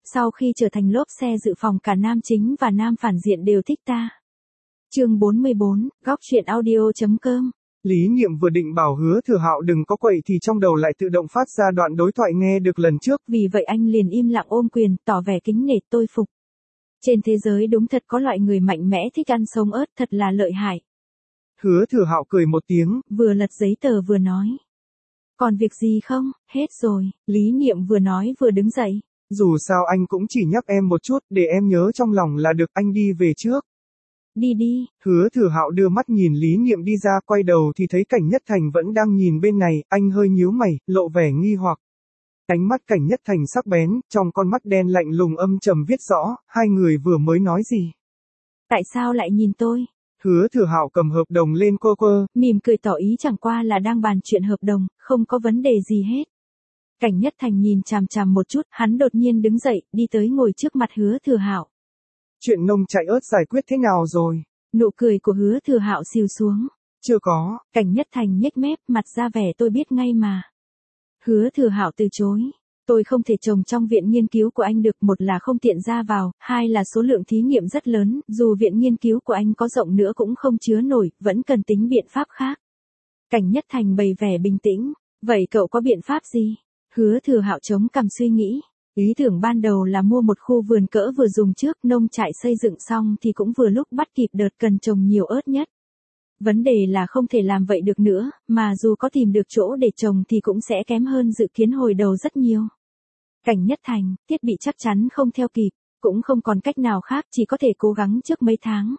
sau khi trở thành lốp xe dự phòng cả nam chính và nam phản diện đều thích ta. Chương 44, góc truyện audio.com. Lý Niệm vừa định bảo Hứa Thừa Hạo đừng có quậy thì trong đầu lại tự động phát ra đoạn đối thoại nghe được lần trước. Vì vậy anh liền im lặng ôm quyền, tỏ vẻ kính nể tôi phục. Trên thế giới đúng thật có loại người mạnh mẽ thích ăn sống ớt, thật là lợi hại. Hứa Thừa Hạo cười một tiếng, vừa lật giấy tờ vừa nói. Còn việc gì không, hết rồi. Lý Niệm vừa nói vừa đứng dậy. Dù sao anh cũng chỉ nhắc em một chút, để em nhớ trong lòng là được, anh đi về trước. Đi đi. Hứa Thừa Hạo đưa mắt nhìn Lý Niệm đi ra, quay đầu thì thấy Cảnh Nhất Thành vẫn đang nhìn bên này, anh hơi nhíu mày, lộ vẻ nghi hoặc. Ánh mắt Cảnh Nhất Thành sắc bén, trong con mắt đen lạnh lùng âm trầm viết rõ, hai người vừa mới nói gì. Tại sao lại nhìn tôi? Hứa Thừa Hạo cầm hợp đồng lên quơ, mỉm cười tỏ ý chẳng qua là đang bàn chuyện hợp đồng, không có vấn đề gì hết. Cảnh Nhất Thành nhìn chằm chằm một chút, hắn đột nhiên đứng dậy, đi tới ngồi trước mặt Hứa Thừa Hạo. Chuyện nông chạy ớt giải quyết thế nào rồi? Nụ cười của Hứa Thừa Hạo xìu xuống. Chưa có. Cảnh Nhất Thành nhếch mép, mặt ra vẻ tôi biết ngay mà. Hứa Thừa Hạo từ chối. Tôi không thể trồng trong viện nghiên cứu của anh được, một là không tiện ra vào, hai là số lượng thí nghiệm rất lớn, dù viện nghiên cứu của anh có rộng nữa cũng không chứa nổi, vẫn cần tính biện pháp khác. Cảnh Nhất Thành bày vẻ bình tĩnh. Vậy cậu có biện pháp gì? Hứa Thừa Hạo chống cằm suy nghĩ. Ý tưởng ban đầu là mua một khu vườn cỡ vừa dùng trước, nông trại xây dựng xong thì cũng vừa lúc bắt kịp đợt cần trồng nhiều ớt nhất. Vấn đề là không thể làm vậy được nữa, mà dù có tìm được chỗ để trồng thì cũng sẽ kém hơn dự kiến hồi đầu rất nhiều. Cảnh Nhất Thành, thiết bị chắc chắn không theo kịp, cũng không còn cách nào khác, chỉ có thể cố gắng trước mấy tháng.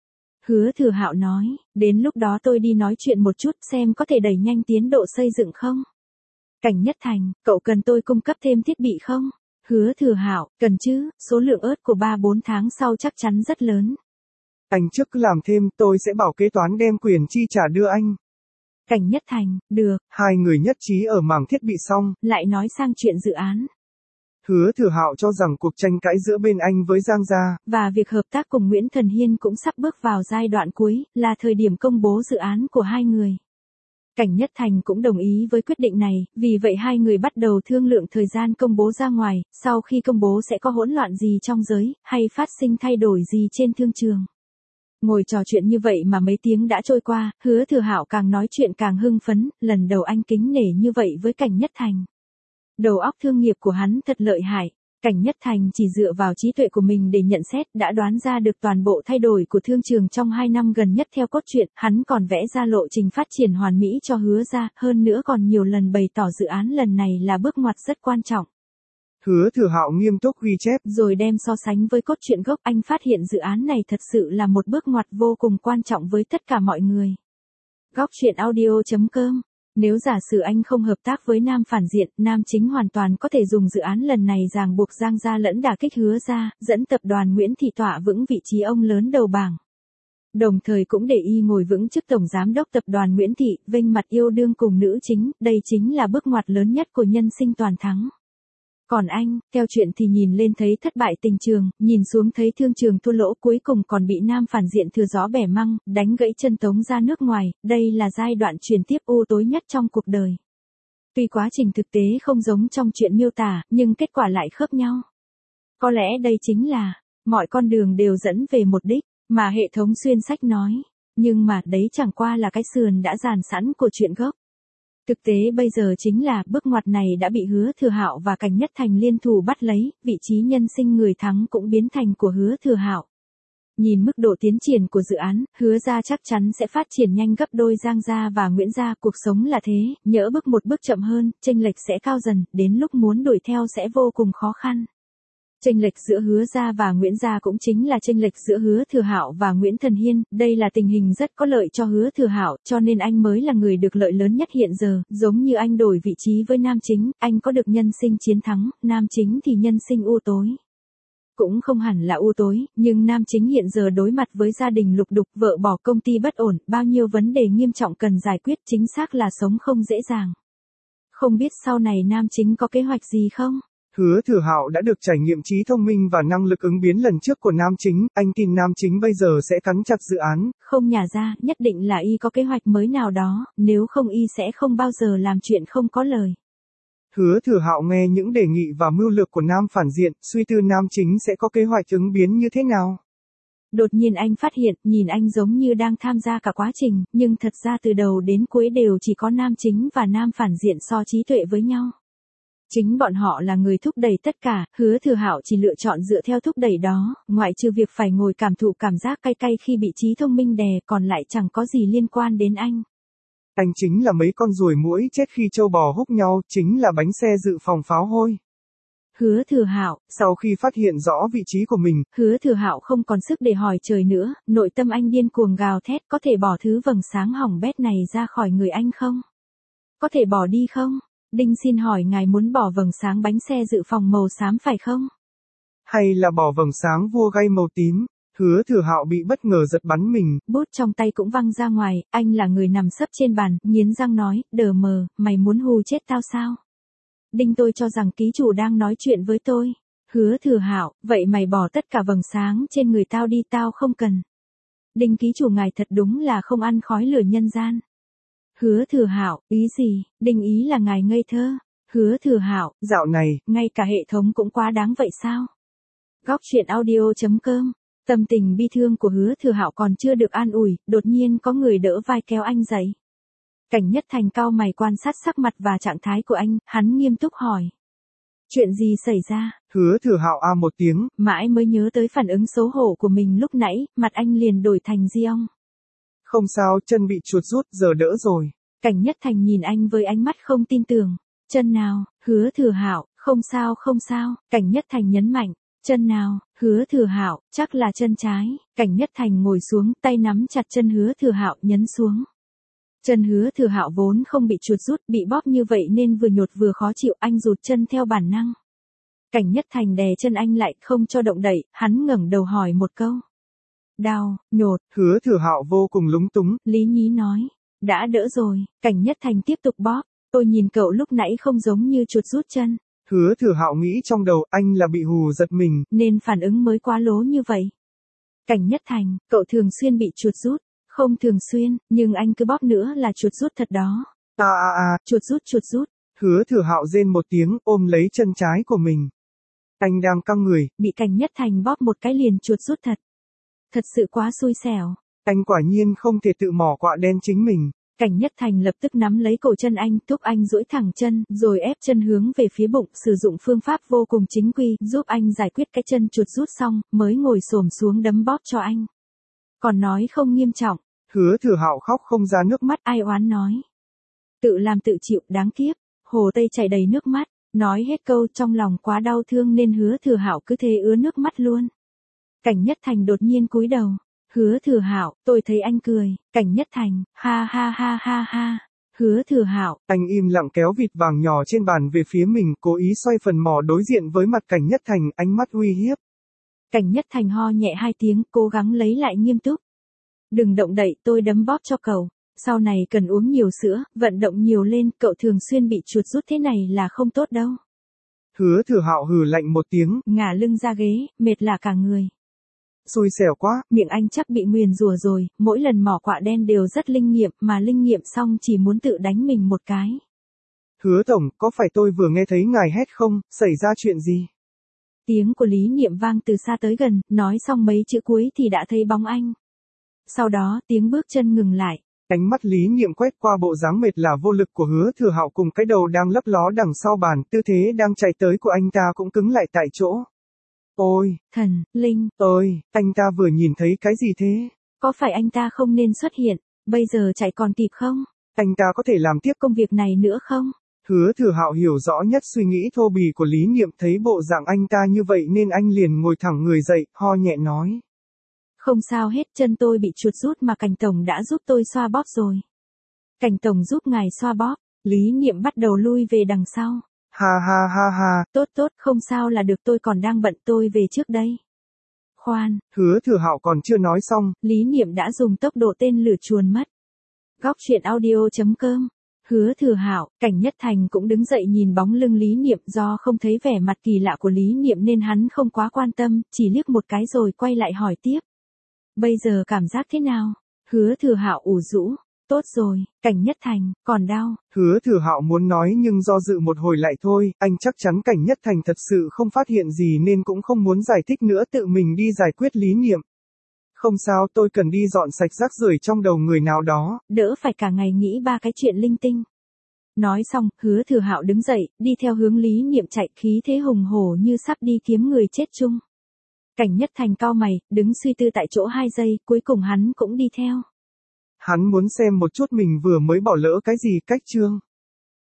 Hứa Thừa Hạo nói, đến lúc đó tôi đi nói chuyện một chút xem có thể đẩy nhanh tiến độ xây dựng không. Cảnh Nhất Thành, cậu cần tôi cung cấp thêm thiết bị không? Hứa Thừa Hạo, cần chứ, số lượng ớt của 3-4 tháng sau chắc chắn rất lớn. Anh trước cứ làm thêm, tôi sẽ bảo kế toán đem quyền chi trả đưa anh. Cảnh Nhất Thành, được. Hai người nhất trí ở mảng thiết bị xong, lại nói sang chuyện dự án. Hứa Thừa Hạo cho rằng cuộc tranh cãi giữa bên anh với Giang Gia và việc hợp tác cùng Nguyễn Thần Hiên cũng sắp bước vào giai đoạn cuối, là thời điểm công bố dự án của hai người. Cảnh Nhất Thành cũng đồng ý với quyết định này, vì vậy hai người bắt đầu thương lượng thời gian công bố ra ngoài, sau khi công bố sẽ có hỗn loạn gì trong giới, hay phát sinh thay đổi gì trên thương trường. Ngồi trò chuyện như vậy mà mấy tiếng đã trôi qua, Hứa Thừa Hạo càng nói chuyện càng hưng phấn, lần đầu anh kính nể như vậy với Cảnh Nhất Thành. Đầu óc thương nghiệp của hắn thật lợi hại. Cảnh Nhất Thành chỉ dựa vào trí tuệ của mình để nhận xét đã đoán ra được toàn bộ thay đổi của thương trường trong 2 năm gần nhất theo cốt truyện, hắn còn vẽ ra lộ trình phát triển hoàn mỹ cho Hứa ra, hơn nữa còn nhiều lần bày tỏ dự án lần này là bước ngoặt rất quan trọng. Hứa Thừa Hạo nghiêm túc ghi chép, rồi đem so sánh với cốt truyện gốc, anh phát hiện dự án này thật sự là một bước ngoặt vô cùng quan trọng với tất cả mọi người. Góc truyện audio.com. Nếu giả sử anh không hợp tác với nam phản diện, nam chính hoàn toàn có thể dùng dự án lần này ràng buộc Giang Gia lẫn đả kích Hứa ra, dẫn tập đoàn Nguyễn Thị tọa vững vị trí ông lớn đầu bảng. Đồng thời cũng để y ngồi vững chức tổng giám đốc tập đoàn Nguyễn Thị, vênh mặt yêu đương cùng nữ chính, đây chính là bước ngoặt lớn nhất của nhân sinh toàn thắng. Còn anh, theo chuyện thì nhìn lên thấy thất bại tình trường, nhìn xuống thấy thương trường thua lỗ, cuối cùng còn bị nam phản diện thừa gió bẻ măng, đánh gãy chân tống ra nước ngoài, đây là giai đoạn chuyển tiếp u tối nhất trong cuộc đời. Tuy quá trình thực tế không giống trong chuyện miêu tả, nhưng kết quả lại khớp nhau. Có lẽ đây chính là, mọi con đường đều dẫn về một đích, mà hệ thống xuyên sách nói. Nhưng mà, đấy chẳng qua là cái sườn đã dàn sẵn của chuyện gốc. Thực tế bây giờ chính là bước ngoặt này đã bị Hứa Thừa Hạo và Cảnh Nhất Thành liên thủ bắt lấy, vị trí nhân sinh người thắng cũng biến thành của Hứa Thừa Hạo. Nhìn mức độ tiến triển của dự án, Hứa ra chắc chắn sẽ phát triển nhanh gấp đôi Giang gia và Nguyễn gia, cuộc sống là thế, nhỡ bước một bước chậm hơn, chênh lệch sẽ cao dần, đến lúc muốn đuổi theo sẽ vô cùng khó khăn. Chênh lệch giữa Hứa gia và Nguyễn gia cũng chính là chênh lệch giữa Hứa Thừa Hạo và Nguyễn Thần Hiên, đây là tình hình rất có lợi cho Hứa Thừa Hạo, cho nên anh mới là người được lợi lớn nhất hiện giờ, giống như anh đổi vị trí với nam chính, anh có được nhân sinh chiến thắng, nam chính thì nhân sinh u tối. Cũng không hẳn là u tối, nhưng nam chính hiện giờ đối mặt với gia đình lục đục, vợ bỏ, công ty bất ổn, bao nhiêu vấn đề nghiêm trọng cần giải quyết, chính xác là sống không dễ dàng. Không biết sau này nam chính có kế hoạch gì không? Hứa Thừa Hạo đã được trải nghiệm trí thông minh và năng lực ứng biến lần trước của nam chính, anh tin nam chính bây giờ sẽ cắn chặt dự án. Không nhả ra, nhất định là y có kế hoạch mới nào đó, nếu không y sẽ không bao giờ làm chuyện không có lời. Hứa Thừa Hạo nghe những đề nghị và mưu lược của nam phản diện, suy tư nam chính sẽ có kế hoạch ứng biến như thế nào. Đột nhiên anh phát hiện, nhìn anh giống như đang tham gia cả quá trình, nhưng thật ra từ đầu đến cuối đều chỉ có nam chính và nam phản diện so trí tuệ với nhau. Chính bọn họ là người thúc đẩy tất cả, Hứa Thừa Hạo chỉ lựa chọn dựa theo thúc đẩy đó, ngoại trừ việc phải ngồi cảm thụ cảm giác cay cay khi bị trí thông minh đè, còn lại chẳng có gì liên quan đến anh. Anh chính là mấy con ruồi muỗi chết khi trâu bò húc nhau, chính là bánh xe dự phòng pháo hôi. Hứa Thừa Hạo, sau khi phát hiện rõ vị trí của mình, Hứa Thừa Hạo không còn sức để hỏi trời nữa, nội tâm anh điên cuồng gào thét, có thể bỏ thứ vầng sáng hỏng bét này ra khỏi người anh không? Có thể bỏ đi không? Đinh xin hỏi ngài muốn bỏ vầng sáng bánh xe dự phòng màu xám phải không? Hay là bỏ vầng sáng vua gai màu tím? Hứa Thừa Hạo bị bất ngờ giật bắn mình. Bút trong tay cũng văng ra ngoài, anh là người nằm sấp trên bàn, nghiến răng nói, đờ mờ, mày muốn hù chết tao sao? Đinh tôi cho rằng ký chủ đang nói chuyện với tôi. Hứa Thừa Hạo, vậy mày bỏ tất cả vầng sáng trên người tao đi, tao không cần. Đinh ký chủ ngài thật đúng là không ăn khói lửa nhân gian. Hứa Thừa Hạo, ý gì? Đinh ý là ngài ngây thơ. Hứa Thừa Hạo, dạo này, ngay cả hệ thống cũng quá đáng vậy sao? Góc truyện audio.com. Tâm tình bi thương của Hứa Thừa Hạo còn chưa được an ủi, đột nhiên có người đỡ vai kéo anh dậy. Cảnh Nhất Thành cau mày quan sát sắc mặt và trạng thái của anh, hắn nghiêm túc hỏi. Chuyện gì xảy ra? Hứa Thừa Hạo a một tiếng, mãi mới nhớ tới phản ứng xấu hổ của mình lúc nãy, mặt anh liền đổi thành di ong. Không sao, chân bị chuột rút, giờ đỡ rồi. Cảnh Nhất Thành nhìn anh với ánh mắt không tin tưởng. Chân nào? Hứa Thừa Hạo, không sao không sao, Cảnh Nhất Thành nhấn mạnh. Chân nào? Hứa Thừa Hạo, chắc là chân trái. Cảnh Nhất Thành ngồi xuống, tay nắm chặt chân Hứa Thừa Hạo nhấn xuống. Chân Hứa Thừa Hạo vốn không bị chuột rút, bị bóp như vậy nên vừa nhột vừa khó chịu, anh rụt chân theo bản năng. Cảnh Nhất Thành đè chân anh lại, không cho động đậy, hắn ngẩng đầu hỏi một câu. Đau, nhột. Hứa Thừa Hạo vô cùng lúng túng. Lý nhí nói, đã đỡ rồi. Cảnh Nhất Thành tiếp tục bóp. Tôi nhìn cậu lúc nãy không giống như chuột rút chân. Hứa Thừa Hạo nghĩ trong đầu anh là bị hù giật mình, nên phản ứng mới quá lố như vậy. Cảnh Nhất Thành, cậu thường xuyên bị chuột rút. Không thường xuyên, nhưng anh cứ bóp nữa là chuột rút thật đó. Chuột rút. Hứa Thừa Hạo rên một tiếng, ôm lấy chân trái của mình. Anh đang căng người, bị Cảnh Nhất Thành bóp một cái liền chuột rút thật. Thật sự quá xui xẻo. Anh quả nhiên không thể tự mỏ quạ đen chính mình. Cảnh Nhất Thành lập tức nắm lấy cổ chân anh, thúc anh duỗi thẳng chân, rồi ép chân hướng về phía bụng, sử dụng phương pháp vô cùng chính quy, giúp anh giải quyết cái chân chuột rút xong, mới ngồi xổm xuống đấm bóp cho anh. Còn nói không nghiêm trọng. Hứa Thừa Hạo khóc không ra nước mắt, ai oán nói. Tự làm tự chịu, đáng kiếp. Hồ Tây chảy đầy nước mắt, nói hết câu trong lòng quá đau thương nên Hứa Thừa Hạo cứ thế ứa nước mắt luôn. Cảnh Nhất Thành đột nhiên cúi đầu. Hứa Thừa Hạo, tôi thấy anh cười. Cảnh Nhất Thành, ha ha ha ha ha. Hứa Thừa Hạo, anh im lặng kéo vịt vàng nhỏ trên bàn về phía mình, cố ý xoay phần mỏ đối diện với mặt Cảnh Nhất Thành, ánh mắt uy hiếp. Cảnh Nhất Thành ho nhẹ hai tiếng, cố gắng lấy lại nghiêm túc. Đừng động đậy, tôi đấm bóp cho cậu. Sau này cần uống nhiều sữa, vận động nhiều lên, cậu thường xuyên bị chuột rút thế này là không tốt đâu. Hứa Thừa Hạo hừ lạnh một tiếng, ngả lưng ra ghế, mệt lả cả người. Xui xẻo quá, miệng anh chắc bị nguyền rủa rồi, mỗi lần mỏ quạ đen đều rất linh nghiệm, mà linh nghiệm xong chỉ muốn tự đánh mình một cái. Hứa tổng, có phải tôi vừa nghe thấy ngài hét không, xảy ra chuyện gì? Tiếng của Lý Niệm vang từ xa tới gần, nói xong mấy chữ cuối thì đã thấy bóng anh. Sau đó, tiếng bước chân ngừng lại. Ánh mắt Lý Niệm quét qua bộ dáng mệt lả vô lực của Hứa Thừa Hạo cùng cái đầu đang lấp ló đằng sau bàn, tư thế đang chạy tới của anh ta cũng cứng lại tại chỗ. Ôi, thần, linh, ơi, anh ta vừa nhìn thấy cái gì thế? Có phải anh ta không nên xuất hiện, bây giờ chạy còn kịp không? Anh ta có thể làm tiếp công việc này nữa không? Hứa Thừa Hạo hiểu rõ nhất suy nghĩ thô bỉ của Lý Niệm, thấy bộ dạng anh ta như vậy nên anh liền ngồi thẳng người dậy, ho nhẹ nói. Không sao hết, chân tôi bị chuột rút mà Cảnh Tổng đã giúp tôi xoa bóp rồi. Cảnh Tổng giúp ngài xoa bóp, Lý Niệm bắt đầu lui về đằng sau. Ha ha ha ha. Tốt, không sao là được, tôi còn đang bận, tôi về trước đây. Khoan, Hứa Thừa Hạo còn chưa nói xong, Lý Niệm đã dùng tốc độ tên lửa chuồn mất. Góc truyện audio.com. Hứa Thừa Hạo, Cảnh Nhất Thành cũng đứng dậy nhìn bóng lưng Lý Niệm, do không thấy vẻ mặt kỳ lạ của Lý Niệm nên hắn không quá quan tâm, chỉ liếc một cái rồi quay lại hỏi tiếp. Bây giờ cảm giác thế nào? Hứa Thừa Hạo ủ rũ. Tốt rồi, Cảnh Nhất Thành, còn đau. Hứa Thừa Hạo muốn nói nhưng do dự một hồi lại thôi, anh chắc chắn Cảnh Nhất Thành thật sự không phát hiện gì nên cũng không muốn giải thích nữa, tự mình đi giải quyết lý niệm. Không sao, tôi cần đi dọn sạch rác rưởi trong đầu người nào đó. Đỡ phải cả ngày nghĩ ba cái chuyện linh tinh. Nói xong, Hứa Thừa Hạo đứng dậy, đi theo hướng lý niệm chạy, khí thế hùng hổ như sắp đi kiếm người chết chung. Cảnh Nhất Thành cau mày, đứng suy tư tại chỗ 2 giây, cuối cùng hắn cũng đi theo. Hắn muốn xem một chút mình vừa mới bỏ lỡ cái gì, cách chương.